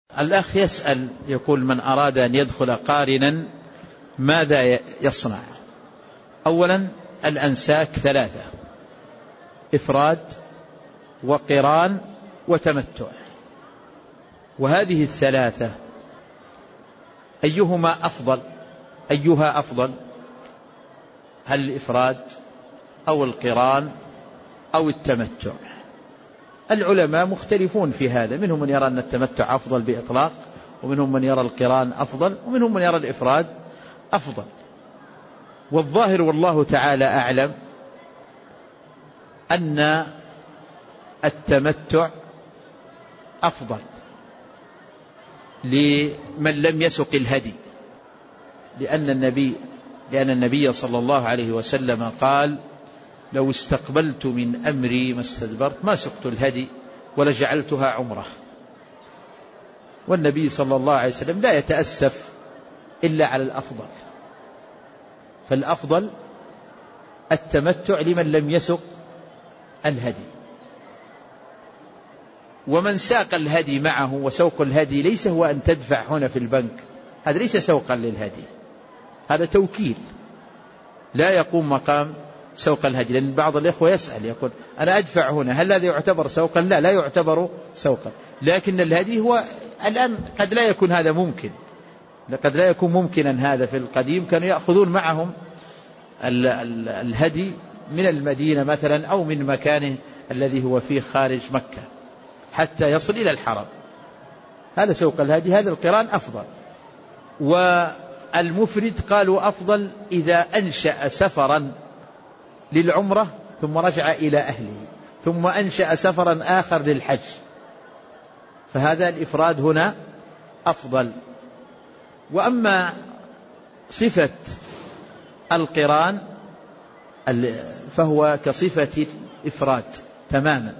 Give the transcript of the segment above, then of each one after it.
الأخ يسأل يقول: من أراد أن يدخل قارنا ماذا يصنع؟ أولا الأنساك 3: إفراد وقران وتمتع. وهذه 3 أيها أفضل؟ هل الإفراد أو القران أو التمتع؟ العلماء مختلفون في هذا، منهم من يرى أن التمتع أفضل بإطلاق، ومنهم من يرى القران أفضل، ومنهم من يرى الإفراد أفضل. والظاهر والله تعالى أعلم أن التمتع أفضل لمن لم يسق الهدي، لأن النبي صلى الله عليه وسلم قال: لو استقبلت من أمري ما استدبرت ما سقت الهدي ولجعلتها عمره. والنبي صلى الله عليه وسلم لا يتأسف إلا على الأفضل، فالأفضل التمتع لمن لم يسق الهدي. ومن ساق الهدي معه، وسوق الهدي ليس هو أن تدفع هنا في البنك، هذا ليس سوقا للهدي، هذا توكيل لا يقوم مقام سوق الهدي. لأن بعض الإخوة يسأل يقول: أنا أدفع هنا، هل هذا يعتبر سوقا؟ لا يعتبر سوقا، لكن الهدي هو الآن قد لا يكون هذا ممكن، قد لا يكون ممكنا. هذا في القديم كانوا يأخذون معهم الهدي من المدينة مثلا أو من مكانه الذي هو فيه خارج مكة حتى يصل إلى الحرم، هذا سوق الهدي. هذا القران أفضل. والمفرد قالوا أفضل إذا أنشأ سفرا للعمرة ثم رجع إلى أهله ثم أنشأ سفرا آخر للحج، فهذا الإفراد هنا أفضل. وأما صفة القران فهو كصفة الإفراد تماما،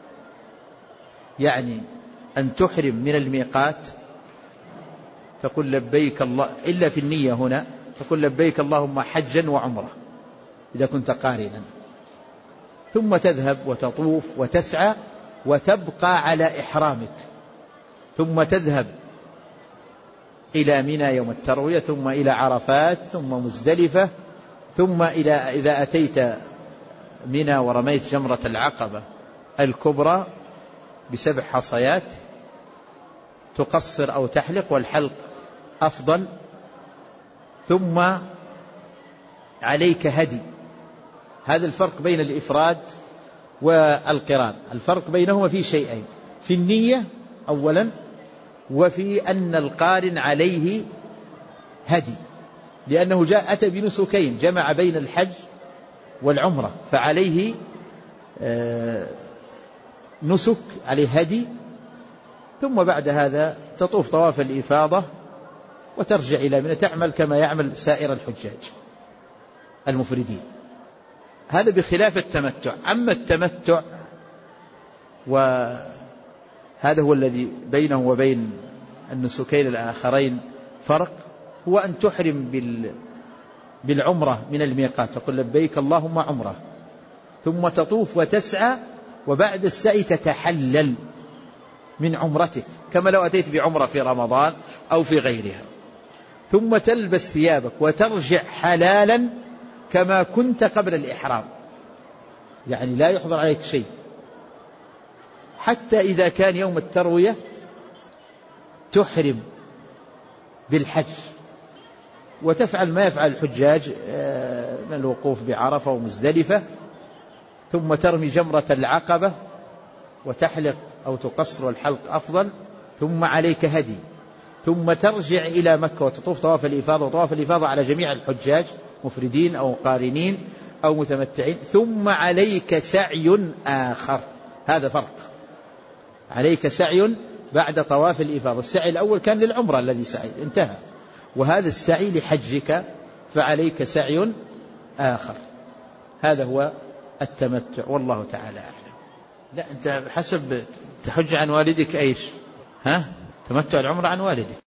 يعني أن تحرم من الميقات تقول لبيك الله، إلا في النية هنا تقول لبيك اللهم حجا وعمرة إذا كنت قارنا، ثم تذهب وتطوف وتسعى وتبقى على إحرامك، ثم تذهب إلى منى يوم التروية، ثم إلى عرفات، ثم مزدلفة، ثم إذا أتيت منى ورميت جمرة العقبة الكبرى ب7 حصيات تقصر أو تحلق، والحلق أفضل. ثم عليك هدي. هذا الفرق بين الإفراد والقران. الفرق بينهما في شيئين: في النية أولا، وفي أن القارن عليه هدي، لأنه أتى بنسكين، جمع بين الحج والعمرة، فعليه نسك، عليه هدي. ثم بعد هذا تطوف طواف الإفاضة وترجع إلى منى، تعمل كما يعمل سائر الحجاج المفردين. هذا بخلاف التمتع. أما التمتع وهذا هو الذي بينه وبين النسكين الآخرين فرق، هو أن تحرم بالعمرة من الميقات، تقول لبيك اللهم عمرة، ثم تطوف وتسعى، وبعد السعي تتحلل من عمرتك كما لو أتيت بعمرة في رمضان أو في غيرها، ثم تلبس ثيابك وترجع حلالا كما كنت قبل الإحرام، يعني لا يحضر عليك شيء. حتى إذا كان يوم التروية تحرم بالحج وتفعل ما يفعل الحجاج من الوقوف بعرفة ومزدلفة، ثم ترمي جمرة العقبة وتحلق أو تقصر، والحلق أفضل، ثم عليك هدي، ثم ترجع إلى مكة وتطوف طواف الإفاضة، وطواف الإفاضة على جميع الحجاج مفردين أو قارنين أو متمتعين، ثم عليك سعي آخر. هذا فرق، عليك سعي بعد طواف الإفاضة. السعي الأول كان للعمرة الذي سعيد انتهى، وهذا السعي لحجك فعليك سعي آخر. هذا هو التمتع، والله تعالى أعلم. لا، أنت حسب تحج عن والدك إيش؟ تمتع العمرة عن والدك.